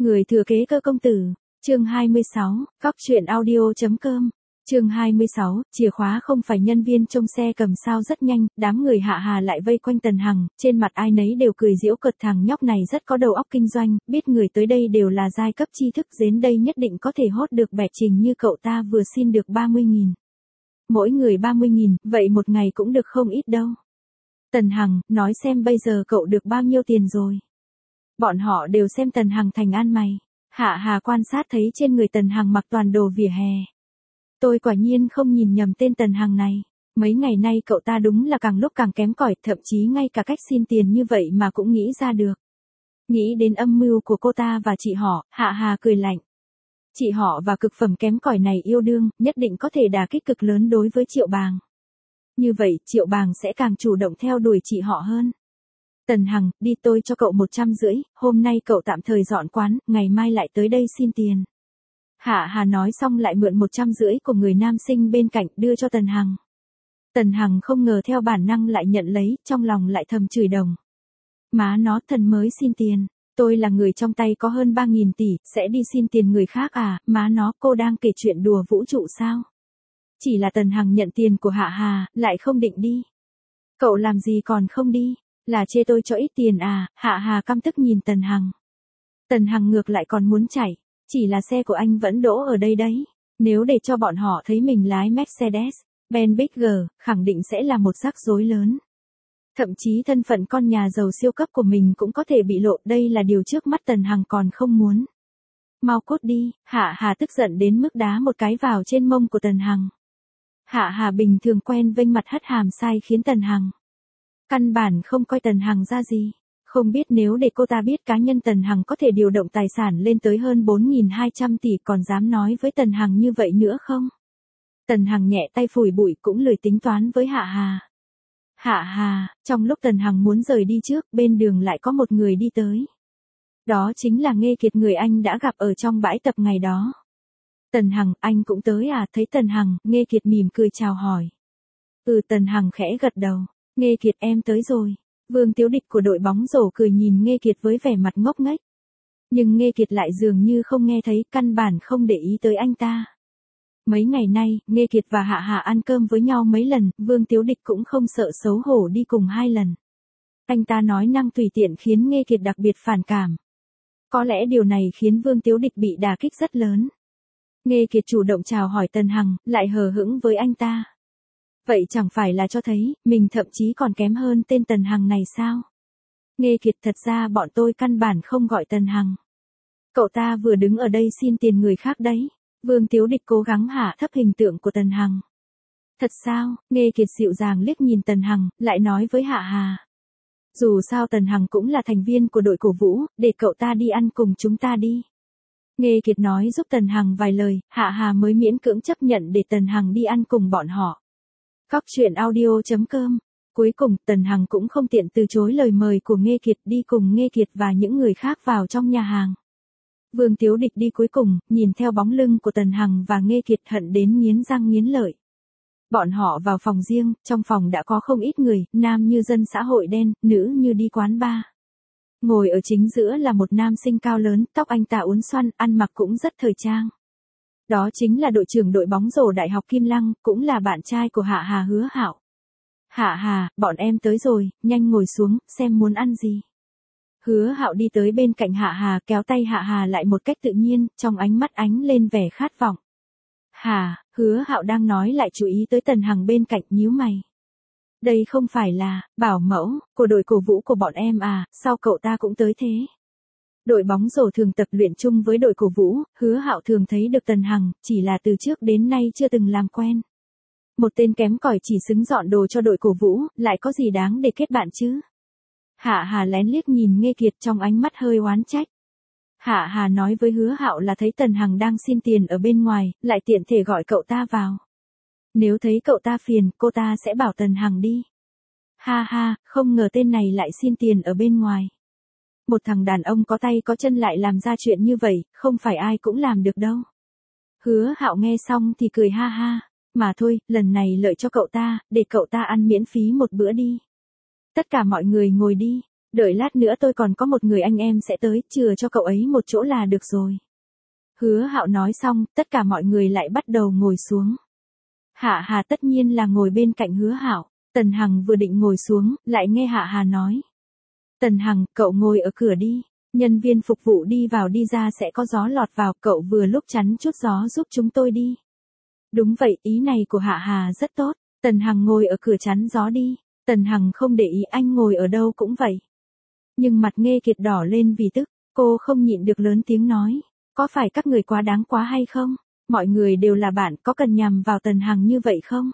Người thừa kế cơ công tử, chương 26, góc truyện audio.com, chương 26, chìa khóa không phải nhân viên trông xe cầm sao. Rất nhanh, đám người Hạ Hà lại vây quanh Tần Hằng, trên mặt ai nấy đều cười giễu cợt, thằng nhóc này rất có đầu óc kinh doanh, biết người tới đây đều là giai cấp tri thức, đến đây nhất định có thể hốt được bẻ trình như cậu ta vừa xin được 30.000. Mỗi người 30.000, vậy một ngày cũng được không ít đâu. Tần Hằng, nói xem bây giờ cậu được bao nhiêu tiền rồi. Bọn họ đều xem Tần Hằng thành ăn mày. Hạ Hà quan sát thấy trên người Tần Hằng mặc toàn đồ vỉa hè. Tôi quả nhiên không nhìn nhầm tên Tần Hằng này. Mấy ngày nay cậu ta đúng là càng lúc càng kém cỏi, thậm chí ngay cả cách xin tiền như vậy mà cũng nghĩ ra được. Nghĩ đến âm mưu của cô ta và chị họ, Hạ Hà cười lạnh. Chị họ và cực phẩm kém cỏi này yêu đương, nhất định có thể đả kích cực lớn đối với Triệu Bàng. Như vậy, Triệu Bàng sẽ càng chủ động theo đuổi chị họ hơn. Tần Hằng, đi, tôi cho cậu 150, hôm nay cậu tạm thời dọn quán, ngày mai lại tới đây xin tiền. Hạ Hà nói xong lại mượn 150 của người nam sinh bên cạnh đưa cho Tần Hằng. Tần Hằng không ngờ theo bản năng lại nhận lấy, trong lòng lại thầm chửi đồng. Má nó, thần mới xin tiền. Tôi là người trong tay có hơn 3.000 tỷ, sẽ đi xin tiền người khác à, má nó, cô đang kể chuyện đùa vũ trụ sao? Chỉ là Tần Hằng nhận tiền của Hạ Hà, lại không định đi. Cậu làm gì còn không đi? Là chê tôi cho ít tiền à? Hạ Hà căm tức nhìn Tần Hằng. Tần Hằng ngược lại còn muốn chạy. Chỉ là xe của anh vẫn đỗ ở đây đấy. Nếu để cho bọn họ thấy mình lái Mercedes, Benz Big, khẳng định sẽ là một rắc rối lớn. Thậm chí thân phận con nhà giàu siêu cấp của mình cũng có thể bị lộ, đây là điều trước mắt Tần Hằng còn không muốn. Mau cút đi, Hạ Hà tức giận đến mức đá một cái vào trên mông của Tần Hằng. Hạ Hà bình thường quen vênh mặt hất hàm sai khiến Tần Hằng. Căn bản không coi Tần Hằng ra gì. Không biết nếu để cô ta biết cá nhân Tần Hằng có thể điều động tài sản lên tới hơn 4.200 tỷ còn dám nói với Tần Hằng như vậy nữa không? Tần Hằng nhẹ tay phủi bụi cũng lười tính toán với Hạ Hà. Hạ Hà, trong lúc Tần Hằng muốn rời đi trước, bên đường lại có một người đi tới. Đó chính là Nghê Kiệt, người anh đã gặp ở trong bãi tập ngày đó. Tần Hằng, anh cũng tới à? Thấy Tần Hằng, Nghê Kiệt mỉm cười chào hỏi. Tần Hằng khẽ gật đầu. Nghê Kiệt, em tới rồi. Vương Tiếu Địch của đội bóng rổ cười nhìn Nghê Kiệt với vẻ mặt ngốc nghếch. Nhưng Nghê Kiệt lại dường như không nghe thấy, căn bản không để ý tới anh ta. Mấy ngày nay, Nghê Kiệt và Hạ Hà ăn cơm với nhau mấy lần, Vương Tiếu Địch cũng không sợ xấu hổ đi cùng 2 lần. Anh ta nói năng tùy tiện khiến Nghê Kiệt đặc biệt phản cảm. Có lẽ điều này khiến Vương Tiếu Địch bị đả kích rất lớn. Nghê Kiệt chủ động chào hỏi Tần Hằng, lại hờ hững với anh ta. Vậy chẳng phải là cho thấy, mình thậm chí còn kém hơn tên Tần Hằng này sao? Nghê Kiệt, thật ra bọn tôi căn bản không gọi Tần Hằng. Cậu ta vừa đứng ở đây xin tiền người khác đấy. Vương Tiếu Địch cố gắng hạ thấp hình tượng của Tần Hằng. Thật sao? Nghê Kiệt dịu dàng liếc nhìn Tần Hằng, lại nói với Hạ Hà. Dù sao Tần Hằng cũng là thành viên của đội cổ vũ, để cậu ta đi ăn cùng chúng ta đi. Nghê Kiệt nói giúp Tần Hằng vài lời, Hạ Hà mới miễn cưỡng chấp nhận để Tần Hằng đi ăn cùng bọn họ. Góc truyện audio.com. Cuối cùng, Tần Hằng cũng không tiện từ chối lời mời của Nghê Kiệt, đi cùng Nghê Kiệt và những người khác vào trong nhà hàng. Vương Tiếu Địch đi cuối cùng, nhìn theo bóng lưng của Tần Hằng và Nghê Kiệt hận đến nghiến răng nghiến lợi. Bọn họ vào phòng riêng, trong phòng đã có không ít người, nam như dân xã hội đen, nữ như đi quán bar. Ngồi ở chính giữa là một nam sinh cao lớn, tóc anh ta uốn xoăn, ăn mặc cũng rất thời trang. Đó chính là đội trưởng đội bóng rổ Đại học Kim Lăng, cũng là bạn trai của Hạ Hà, Hứa Hạo. Hạ Hà, bọn em tới rồi, nhanh ngồi xuống, xem muốn ăn gì. Hứa Hạo đi tới bên cạnh Hạ Hà, kéo tay Hạ Hà lại một cách tự nhiên, trong ánh mắt ánh lên vẻ khát vọng. Hứa Hạo đang nói lại chú ý tới Tần Hằng bên cạnh, nhíu mày. Đây không phải là bảo mẫu của đội cổ vũ của bọn em à, sao cậu ta cũng tới thế? Đội bóng rổ thường tập luyện chung với đội cổ vũ, Hứa Hạo thường thấy được Tần Hằng, chỉ là từ trước đến nay chưa từng làm quen. Một tên kém cỏi chỉ xứng dọn đồ cho đội cổ vũ, lại có gì đáng để kết bạn chứ? Hạ Hà lén liếc nhìn Nghê Kiệt, trong ánh mắt hơi oán trách. Hạ Hà nói với Hứa Hạo là thấy Tần Hằng đang xin tiền ở bên ngoài, lại tiện thể gọi cậu ta vào. Nếu thấy cậu ta phiền, cô ta sẽ bảo Tần Hằng đi. Ha ha, không ngờ tên này lại xin tiền ở bên ngoài. Một thằng đàn ông có tay có chân lại làm ra chuyện như vậy, không phải ai cũng làm được đâu. Hứa Hạo nghe xong thì cười ha ha. Mà thôi, lần này lợi cho cậu ta, để cậu ta ăn miễn phí một bữa đi. Tất cả mọi người ngồi đi. Đợi lát nữa tôi còn có một người anh em sẽ tới, chừa cho cậu ấy một chỗ là được rồi. Hứa Hạo nói xong, tất cả mọi người lại bắt đầu ngồi xuống. Hạ Hà tất nhiên là ngồi bên cạnh Hứa Hạo. Tần Hằng vừa định ngồi xuống, lại nghe Hạ Hà nói. Tần Hằng, cậu ngồi ở cửa đi. Nhân viên phục vụ đi vào đi ra sẽ có gió lọt vào, cậu vừa lúc chắn chút gió giúp chúng tôi đi. Đúng vậy, ý này của Hạ Hà rất tốt. Tần Hằng ngồi ở cửa chắn gió đi. Tần Hằng không để ý, anh ngồi ở đâu cũng vậy. Nhưng mặt Nghê Kiệt đỏ lên vì tức, cô không nhịn được lớn tiếng nói. Có phải các người quá đáng quá hay không? Mọi người đều là bạn, có cần nhằm vào Tần Hằng như vậy không?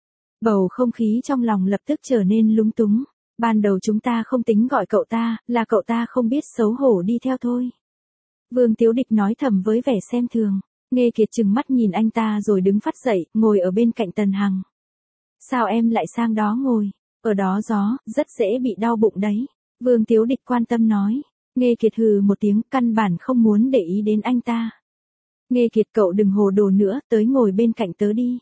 Bầu không khí trong lòng lập tức trở nên lúng túng. Ban đầu chúng ta không tính gọi cậu ta, là cậu ta không biết xấu hổ đi theo thôi. Vương Tiếu Địch nói thầm với vẻ xem thường. Nghê Kiệt trừng mắt nhìn anh ta rồi đứng phắt dậy, ngồi ở bên cạnh Tần Hằng. Sao em lại sang đó ngồi? Ở đó gió, rất dễ bị đau bụng đấy. Vương Tiếu Địch quan tâm nói. Nghê Kiệt hừ một tiếng, căn bản không muốn để ý đến anh ta. Nghê Kiệt, cậu đừng hồ đồ nữa, tới ngồi bên cạnh tớ đi.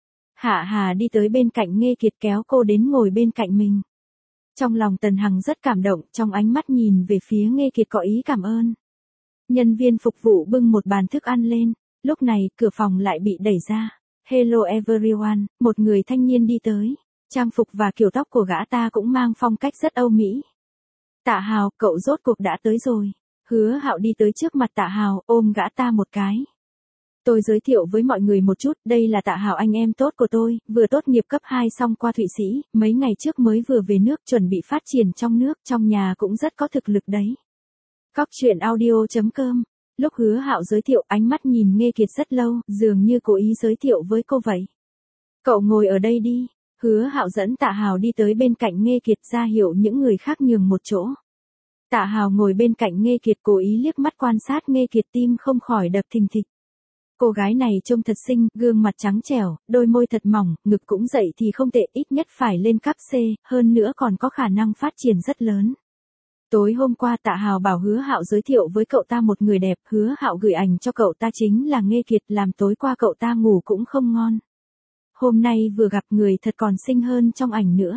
Hạ Hà đi tới bên cạnh Nghê Kiệt kéo cô đến ngồi bên cạnh mình. Trong lòng Tần Hằng rất cảm động, trong ánh mắt nhìn về phía Nghê Kiệt có ý cảm ơn. Nhân viên phục vụ bưng một bàn thức ăn lên, lúc này cửa phòng lại bị đẩy ra. Hello everyone, một người thanh niên đi tới. Trang phục và kiểu tóc của gã ta cũng mang phong cách rất Âu Mỹ. Tạ Hào, cậu rốt cuộc đã tới rồi. Hứa Hạo đi tới trước mặt Tạ Hào, ôm gã ta một cái. Tôi giới thiệu với mọi người một chút, đây là Tạ Hào, anh em tốt của tôi, vừa tốt nghiệp cấp 2 xong qua Thụy Sĩ, mấy ngày trước mới vừa về nước, chuẩn bị phát triển trong nước, trong nhà cũng rất có thực lực đấy. Cóc truyện audio.com. Lúc Hứa Hạo giới thiệu, ánh mắt nhìn Nghê Kiệt rất lâu, dường như cố ý giới thiệu với cô vậy. Cậu ngồi ở đây đi. Hứa Hạo dẫn Tạ Hào đi tới bên cạnh Nghê Kiệt, ra hiệu những người khác nhường một chỗ. Tạ Hào ngồi bên cạnh Nghê Kiệt, cố ý liếc mắt quan sát Nghê Kiệt, tim không khỏi đập thình thịch. Cô gái này trông thật xinh, gương mặt trắng trẻo, đôi môi thật mỏng, ngực cũng dậy thì không tệ, ít nhất phải lên cấp C, hơn nữa còn có khả năng phát triển rất lớn. Tối hôm qua Tạ Hào bảo Hứa Hạo giới thiệu với cậu ta một người đẹp, Hứa Hạo gửi ảnh cho cậu ta chính là Nghê Kiệt, làm tối qua cậu ta ngủ cũng không ngon. Hôm nay vừa gặp người thật còn xinh hơn trong ảnh nữa.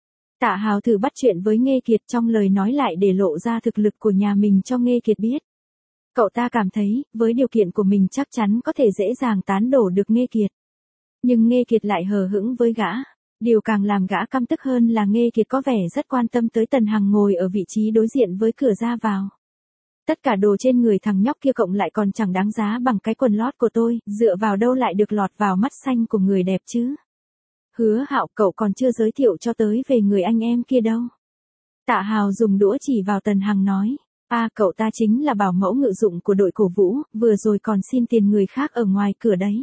Tạ Hào thử bắt chuyện với Nghê Kiệt, trong lời nói lại để lộ ra thực lực của nhà mình cho Nghê Kiệt biết. Cậu ta cảm thấy, với điều kiện của mình chắc chắn có thể dễ dàng tán đổ được Nghê Kiệt. Nhưng Nghê Kiệt lại hờ hững với gã. Điều càng làm gã căm tức hơn là Nghê Kiệt có vẻ rất quan tâm tới Tần Hằng ngồi ở vị trí đối diện với cửa ra vào. Tất cả đồ trên người thằng nhóc kia cộng lại còn chẳng đáng giá bằng cái quần lót của tôi, dựa vào đâu lại được lọt vào mắt xanh của người đẹp chứ. Hứa Hạo, cậu còn chưa giới thiệu cho tới về người anh em kia đâu. Tạ Hào dùng đũa chỉ vào Tần Hằng nói. Cậu ta chính là bảo mẫu ngự dụng của đội cổ vũ, vừa rồi còn xin tiền người khác ở ngoài cửa đấy.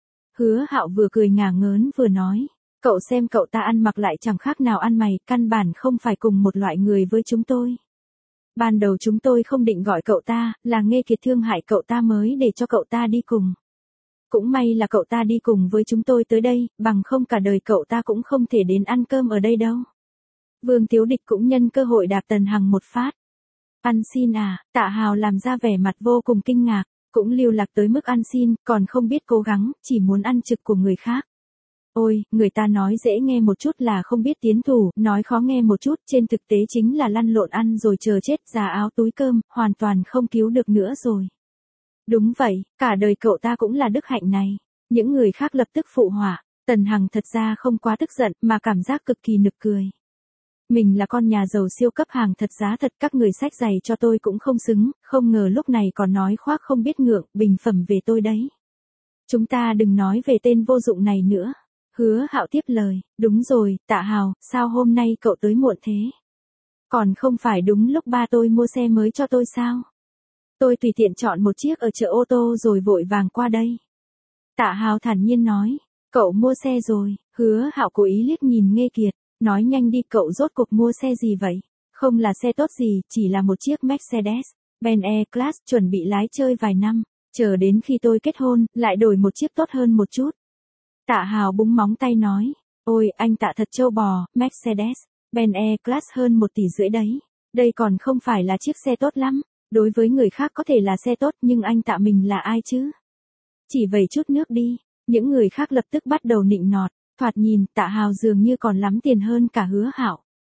Hứa Hạo vừa cười ngả ngớn vừa nói. Cậu xem cậu ta ăn mặc lại chẳng khác nào ăn mày, căn bản không phải cùng một loại người với chúng tôi. Ban đầu chúng tôi không định gọi cậu ta, là Nghê Kiệt thương hại cậu ta mới để cho cậu ta đi cùng. Cũng may là cậu ta đi cùng với chúng tôi tới đây, bằng không cả đời cậu ta cũng không thể đến ăn cơm ở đây đâu. Vương Tiếu Địch cũng nhân cơ hội đạp Tần Hằng một phát. Ăn xin à? Tạ Hào làm ra vẻ mặt vô cùng kinh ngạc, cũng lưu lạc tới mức ăn xin, còn không biết cố gắng, chỉ muốn ăn trực của người khác. Ôi, người ta nói dễ nghe một chút là không biết tiến thủ, nói khó nghe một chút, trên thực tế chính là lăn lộn ăn rồi chờ chết, già áo túi cơm, hoàn toàn không cứu được nữa rồi. Đúng vậy, cả đời cậu ta cũng là đức hạnh này. Những người khác lập tức phụ họa. Tần Hằng thật ra không quá tức giận, mà cảm giác cực kỳ nực cười. Mình là con nhà giàu siêu cấp hàng thật giá thật, các người xách giày cho tôi cũng không xứng, không ngờ lúc này còn nói khoác không biết ngượng, bình phẩm về tôi đấy. Chúng ta đừng nói về tên vô dụng này nữa. Hứa Hạo tiếp lời, đúng rồi, Tạ Hào, sao hôm nay cậu tới muộn thế? Còn không phải đúng lúc ba tôi mua xe mới cho tôi sao? Tôi tùy tiện chọn một chiếc ở chợ ô tô rồi vội vàng qua đây. Tạ Hào thản nhiên nói, cậu mua xe rồi. Hứa Hạo cố ý liếc nhìn Nghê Kiệt, nói nhanh đi, cậu rốt cuộc mua xe gì vậy? Không là xe tốt gì, chỉ là một chiếc Mercedes-Benz E-Class, chuẩn bị lái chơi vài năm, chờ đến khi tôi kết hôn, lại đổi một chiếc tốt hơn một chút. Tạ Hào búng móng tay nói, ôi anh Tạ thật trâu bò, Mercedes-Benz E-Class hơn 1,5 tỷ đấy. Đây còn không phải là chiếc xe tốt lắm. Đối với người khác có thể là xe tốt, nhưng anh Tạ mình là ai chứ? Chỉ vẩy chút nước đi. Những người khác lập tức bắt đầu nịnh nọt. Thoạt nhìn, Tạ Hào dường như còn lắm tiền hơn cả Hứa Hạo.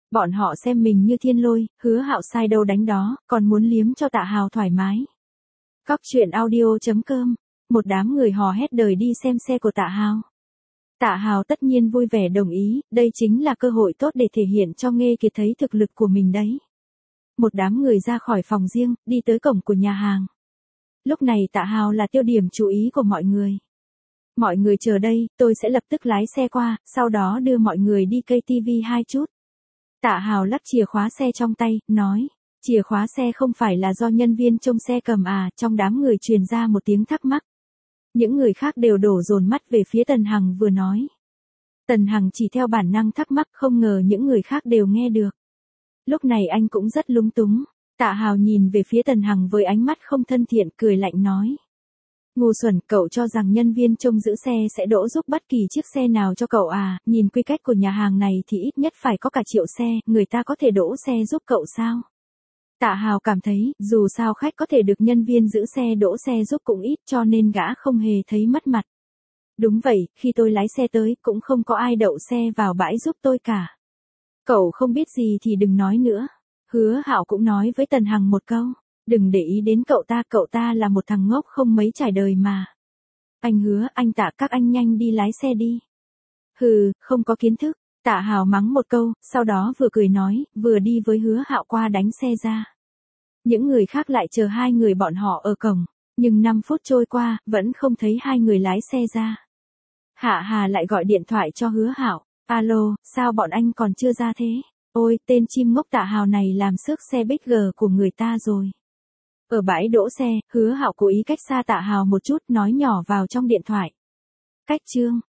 Bọn họ xem mình như thiên lôi, Hứa Hạo sai đâu đánh đó, còn muốn liếm cho Tạ Hào thoải mái. Cóc truyện audio.com. Một đám người hò hét đời đi xem xe của Tạ Hào. Tạ Hào tất nhiên vui vẻ đồng ý, đây chính là cơ hội tốt để thể hiện cho Nghê Kiệt thấy thực lực của mình đấy. Một đám người ra khỏi phòng riêng, đi tới cổng của nhà hàng. Lúc này Tạ Hào là tiêu điểm chú ý của mọi người. Mọi người chờ đây, tôi sẽ lập tức lái xe qua, sau đó đưa mọi người đi KTV 2 chút. Tạ Hào lắc chìa khóa xe trong tay, nói. Chìa khóa xe không phải là do nhân viên trông xe cầm à, trong đám người truyền ra một tiếng thắc mắc. Những người khác đều đổ dồn mắt về phía Tần Hằng vừa nói. Tần Hằng chỉ theo bản năng thắc mắc, không ngờ những người khác đều nghe được. Lúc này anh cũng rất lúng túng. Tạ Hào nhìn về phía Tần Hằng với ánh mắt không thân thiện, cười lạnh nói. Ngu xuẩn, cậu cho rằng nhân viên trông giữ xe sẽ đỗ giúp bất kỳ chiếc xe nào cho cậu à, nhìn quy cách của nhà hàng này thì ít nhất phải có cả triệu xe, người ta có thể đỗ xe giúp cậu sao? Tạ Hào cảm thấy, dù sao khách có thể được nhân viên giữ xe đỗ xe giúp cũng ít, cho nên gã không hề thấy mất mặt. Đúng vậy, khi tôi lái xe tới, cũng không có ai đậu xe vào bãi giúp tôi cả. Cậu không biết gì thì đừng nói nữa. Hứa Hạo cũng nói với Tần Hằng một câu. Đừng để ý đến cậu ta là một thằng ngốc không mấy trải đời mà. Anh Hứa, anh Tạ, các anh nhanh đi lái xe đi. Hừ, không có kiến thức. Tạ Hào mắng một câu, sau đó vừa cười nói, vừa đi với Hứa Hạo qua đánh xe ra. Những người khác lại chờ hai người bọn họ ở cổng, nhưng 5 phút trôi qua, vẫn không thấy hai người lái xe ra. Hạ Hà lại gọi điện thoại cho Hứa Hạo. Alo, sao bọn anh còn chưa ra thế? Ôi, tên chim ngốc Tạ Hào này làm xước xe Big G của người ta rồi. Ở bãi đỗ xe, Hứa Hạo cố ý cách xa Tạ Hào một chút, nói nhỏ vào trong điện thoại. Cách Trương,